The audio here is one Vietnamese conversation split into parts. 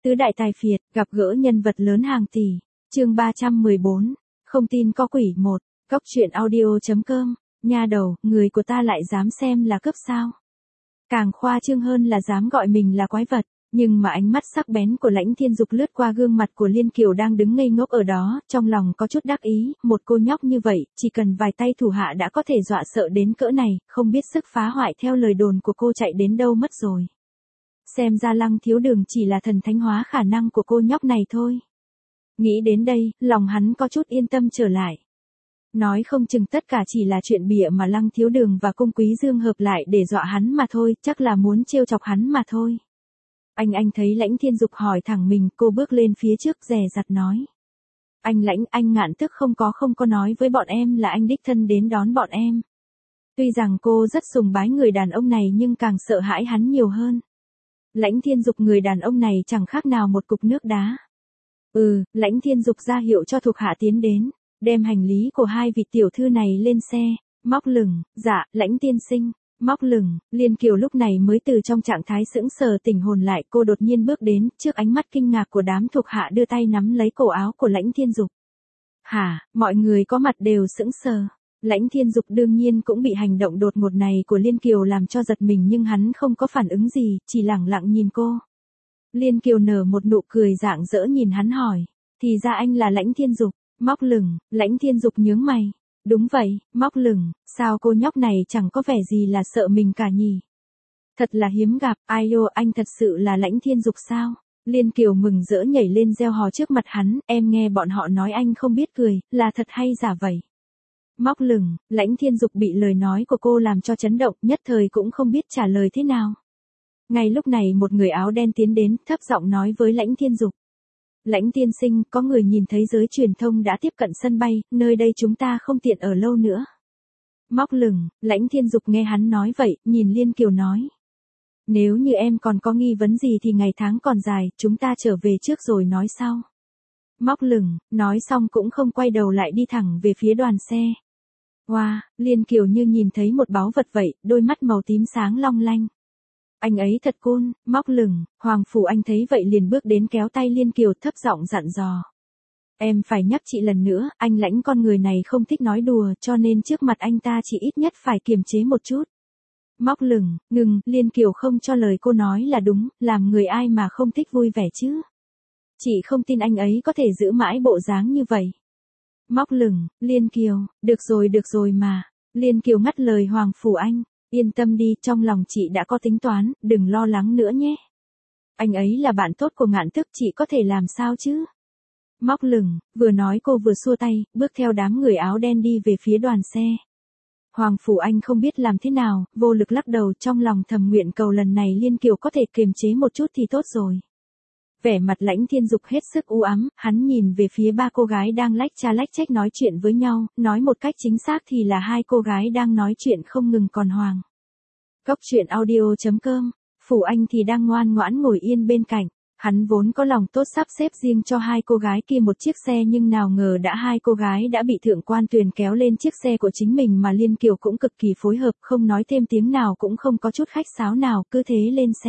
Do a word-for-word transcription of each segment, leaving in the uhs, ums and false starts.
Tứ đại tài phiệt, gặp gỡ nhân vật lớn hàng tỷ. Chương ba trăm mười bốn. Không tin có quỷ một. Góc truyện audio chấm com. Nha đầu, người của ta lại dám xem là cướp sao? Càng khoa trương hơn là dám gọi mình là quái vật. Nhưng mà ánh mắt sắc bén của Lãnh Thiên Dục lướt qua gương mặt của Liên Kiều đang đứng ngây ngốc ở đó, trong lòng có chút đắc ý, một cô nhóc như vậy, chỉ cần vài tay thủ hạ đã có thể dọa sợ đến cỡ này, không biết sức phá hoại theo lời đồn của cô chạy đến đâu mất rồi. Xem ra Lăng Thiếu Đường chỉ là thần thánh hóa khả năng của cô nhóc này thôi. Nghĩ đến đây, lòng hắn có chút yên tâm trở lại. Nói không chừng tất cả chỉ là chuyện bịa mà Lăng Thiếu Đường và Cung Quý Dương hợp lại để dọa hắn mà thôi, chắc là muốn trêu chọc hắn mà thôi. Anh anh thấy Lãnh Thiên Dục hỏi thẳng mình, cô bước lên phía trước dè dặt nói. Anh Lãnh, anh Ngạn Tức không có không có nói với bọn em là anh đích thân đến đón bọn em. Tuy rằng cô rất sùng bái người đàn ông này nhưng càng sợ hãi hắn nhiều hơn. Lãnh Thiên Dục người đàn ông này chẳng khác nào một cục nước đá. Ừ, Lãnh Thiên Dục ra hiệu cho thuộc hạ tiến đến, đem hành lý của hai vị tiểu thư này lên xe, móc lửng, dạ, Lãnh tiên sinh, móc lửng. Liên Kiều lúc này mới từ trong trạng thái sững sờ tỉnh hồn lại, cô đột nhiên bước đến, trước ánh mắt kinh ngạc của đám thuộc hạ đưa tay nắm lấy cổ áo của Lãnh Thiên Dục. Hả, mọi người có mặt đều sững sờ. Lãnh Thiên Dục đương nhiên cũng bị hành động đột ngột này của Liên Kiều làm cho giật mình nhưng hắn không có phản ứng gì, chỉ lẳng lặng nhìn cô. Liên Kiều nở một nụ cười rạng rỡ nhìn hắn hỏi, thì ra anh là Lãnh Thiên Dục. Móc lửng, Lãnh Thiên Dục nhướng mày. Đúng vậy, móc lửng, sao cô nhóc này chẳng có vẻ gì là sợ mình cả nhỉ? Thật là hiếm gặp, ai ô anh thật sự là Lãnh Thiên Dục sao? Liên Kiều mừng rỡ nhảy lên reo hò trước mặt hắn, em nghe bọn họ nói anh không biết cười, là thật hay giả vậy? Móc lửng, Lãnh Thiên Dục bị lời nói của cô làm cho chấn động, nhất thời cũng không biết trả lời thế nào. Ngay lúc này một người áo đen tiến đến, thấp giọng nói với Lãnh Thiên Dục. Lãnh tiên sinh, có người nhìn thấy giới truyền thông đã tiếp cận sân bay, nơi đây chúng ta không tiện ở lâu nữa. Móc lửng, Lãnh Thiên Dục nghe hắn nói vậy, nhìn Liên Kiều nói. Nếu như em còn có nghi vấn gì thì ngày tháng còn dài, chúng ta trở về trước rồi nói sau. Móc lửng, nói xong cũng không quay đầu lại đi thẳng về phía đoàn xe. Wow, Liên Kiều như nhìn thấy một báu vật vậy, đôi mắt màu tím sáng long lanh. Anh ấy thật cool. Móc lửng, Hoàng Phủ Anh thấy vậy liền bước đến kéo tay Liên Kiều thấp giọng dặn dò. Em phải nhắc chị lần nữa, anh Lãnh con người này không thích nói đùa cho nên trước mặt anh ta chỉ ít nhất phải kiềm chế một chút. Móc lửng, ngừng, Liên Kiều không cho lời cô nói là đúng, làm người ai mà không thích vui vẻ chứ. Chị không tin anh ấy có thể giữ mãi bộ dáng như vậy. Móc lửng, Liên Kiều, được rồi được rồi mà. Liên Kiều ngắt lời Hoàng Phủ Anh. Yên tâm đi, trong lòng chị đã có tính toán, đừng lo lắng nữa nhé. Anh ấy là bạn tốt của Ngạn Tức, chị có thể làm sao chứ? Móc lửng, vừa nói cô vừa xua tay, bước theo đám người áo đen đi về phía đoàn xe. Hoàng Phủ Anh không biết làm thế nào, vô lực lắc đầu, trong lòng thầm nguyện cầu lần này Liên Kiều có thể kiềm chế một chút thì tốt rồi. Vẻ mặt Lãnh Thiên Dục hết sức u ám, hắn nhìn về phía ba cô gái đang lách cha lách trách nói chuyện với nhau, nói một cách chính xác thì là hai cô gái đang nói chuyện không ngừng còn Hoàng. Góc truyện audio chấm com, Phủ Anh thì đang ngoan ngoãn ngồi yên bên cạnh, hắn vốn có lòng tốt sắp xếp riêng cho hai cô gái kia một chiếc xe nhưng nào ngờ đã hai cô gái đã bị Thượng Quan Tuyền kéo lên chiếc xe của chính mình mà Liên Kiều cũng cực kỳ phối hợp, không nói thêm tiếng nào cũng không có chút khách sáo nào, cứ thế lên xe.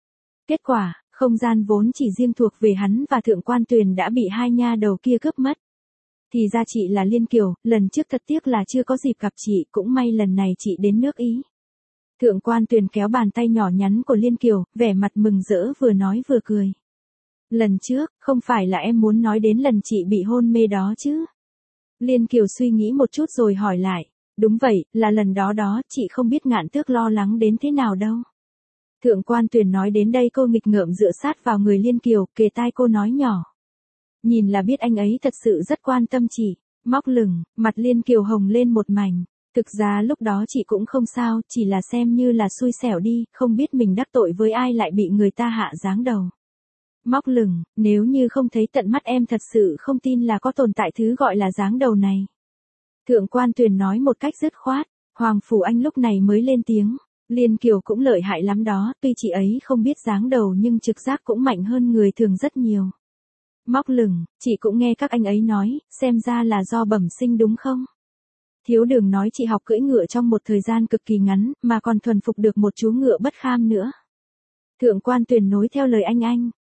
Kết quả, không gian vốn chỉ riêng thuộc về hắn và Thượng Quan Tuyền đã bị hai nha đầu kia cướp mất. Thì ra chị là Liên Kiều, lần trước thật tiếc là chưa có dịp gặp chị, cũng may lần này chị đến nước Ý. Thượng Quan Tuyền kéo bàn tay nhỏ nhắn của Liên Kiều, vẻ mặt mừng rỡ vừa nói vừa cười. Lần trước, không phải là em muốn nói đến lần chị bị hôn mê đó chứ? Liên Kiều suy nghĩ một chút rồi hỏi lại. Đúng vậy, là lần đó đó, chị không biết Ngạn Tước lo lắng đến thế nào đâu. Thượng Quan Tuyền nói đến đây cô nghịch ngợm dựa sát vào người Liên Kiều, kề tai cô nói nhỏ. Nhìn là biết anh ấy thật sự rất quan tâm chị. Móc lửng, mặt Liên Kiều hồng lên một mảnh. Thực ra lúc đó chị cũng không sao, chỉ là xem như là xui xẻo đi, không biết mình đắc tội với ai lại bị người ta hạ giáng đầu. Móc lửng, nếu như không thấy tận mắt em thật sự không tin là có tồn tại thứ gọi là giáng đầu này. Thượng Quan Tuyền nói một cách dứt khoát, Hoàng Phủ Anh lúc này mới lên tiếng. Liên Kiều cũng lợi hại lắm đó, tuy chị ấy không biết giáng đầu nhưng trực giác cũng mạnh hơn người thường rất nhiều. Móc lửng, chị cũng nghe các anh ấy nói, xem ra là do bẩm sinh đúng không? Thiếu Đường nói chị học cưỡi ngựa trong một thời gian cực kỳ ngắn, mà còn thuần phục được một chú ngựa bất kham nữa. Thượng Quan Tuyền nối theo lời anh anh,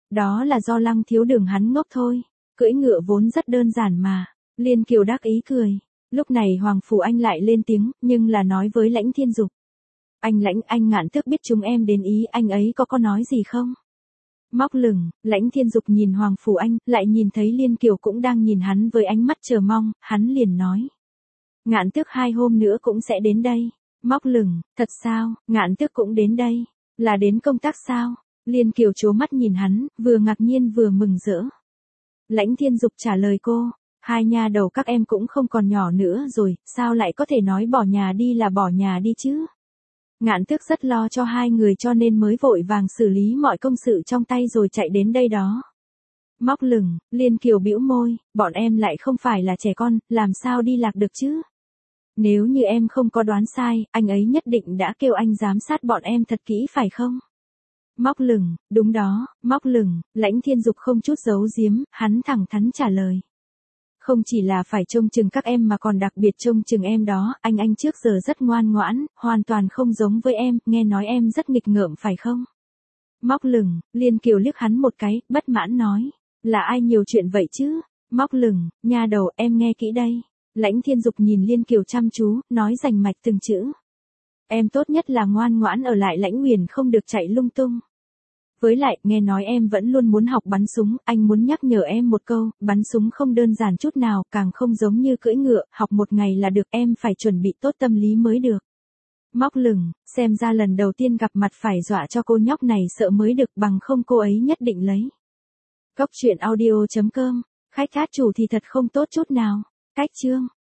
Đó là do Lăng Thiếu Đường hắn ngốc thôi. Cưỡi ngựa vốn rất đơn giản mà. Liên Kiều đắc ý cười. Lúc này Hoàng Phủ Anh lại lên tiếng, nhưng là nói với Lãnh Thiên Dục. Anh Lãnh, anh Ngạn Tước biết chúng em đến ý, anh ấy có có nói gì không? Móc lửng, Lãnh Thiên Dục nhìn Hoàng Phủ Anh, lại nhìn thấy Liên Kiều cũng đang nhìn hắn với ánh mắt chờ mong, hắn liền nói. Ngạn Tước hai hôm nữa cũng sẽ đến đây. Móc lửng, thật sao, Ngạn Tước cũng đến đây. Là đến công tác sao? Liên Kiều trố mắt nhìn hắn, vừa ngạc nhiên vừa mừng rỡ. Lãnh Thiên Dục trả lời cô. Hai nha đầu các em cũng không còn nhỏ nữa rồi, sao lại có thể nói bỏ nhà đi là bỏ nhà đi chứ? Ngạn Tước rất lo cho hai người cho nên mới vội vàng xử lý mọi công sự trong tay rồi chạy đến đây đó. Móc lửng, Liên Kiều bĩu môi, bọn em lại không phải là trẻ con, làm sao đi lạc được chứ? Nếu như em không có đoán sai, anh ấy nhất định đã kêu anh giám sát bọn em thật kỹ phải không? Móc lửng, đúng đó, móc lửng, Lãnh Thiên Dục không chút giấu giếm, hắn thẳng thắn trả lời. Không chỉ là phải trông chừng các em mà còn đặc biệt trông chừng em đó, anh anh trước giờ rất ngoan ngoãn, hoàn toàn không giống với em, nghe nói em rất nghịch ngợm phải không? Móc lửng, Liên Kiều liếc hắn một cái, bất mãn nói, là ai nhiều chuyện vậy chứ? Móc lửng, nha đầu, em nghe kỹ đây. Lãnh Thiên Dục nhìn Liên Kiều chăm chú, nói rành mạch từng chữ. Em tốt nhất là ngoan ngoãn ở lại Lãnh Nguyền không được chạy lung tung. Với lại, nghe nói em vẫn luôn muốn học bắn súng, anh muốn nhắc nhở em một câu, bắn súng không đơn giản chút nào, càng không giống như cưỡi ngựa, học một ngày là được, em phải chuẩn bị tốt tâm lý mới được. Móc lửng, xem ra lần đầu tiên gặp mặt phải dọa cho cô nhóc này sợ mới được, bằng không cô ấy nhất định lấy. Cốc truyện audio chấm com, khách át chủ thì thật không tốt chút nào. Cách chương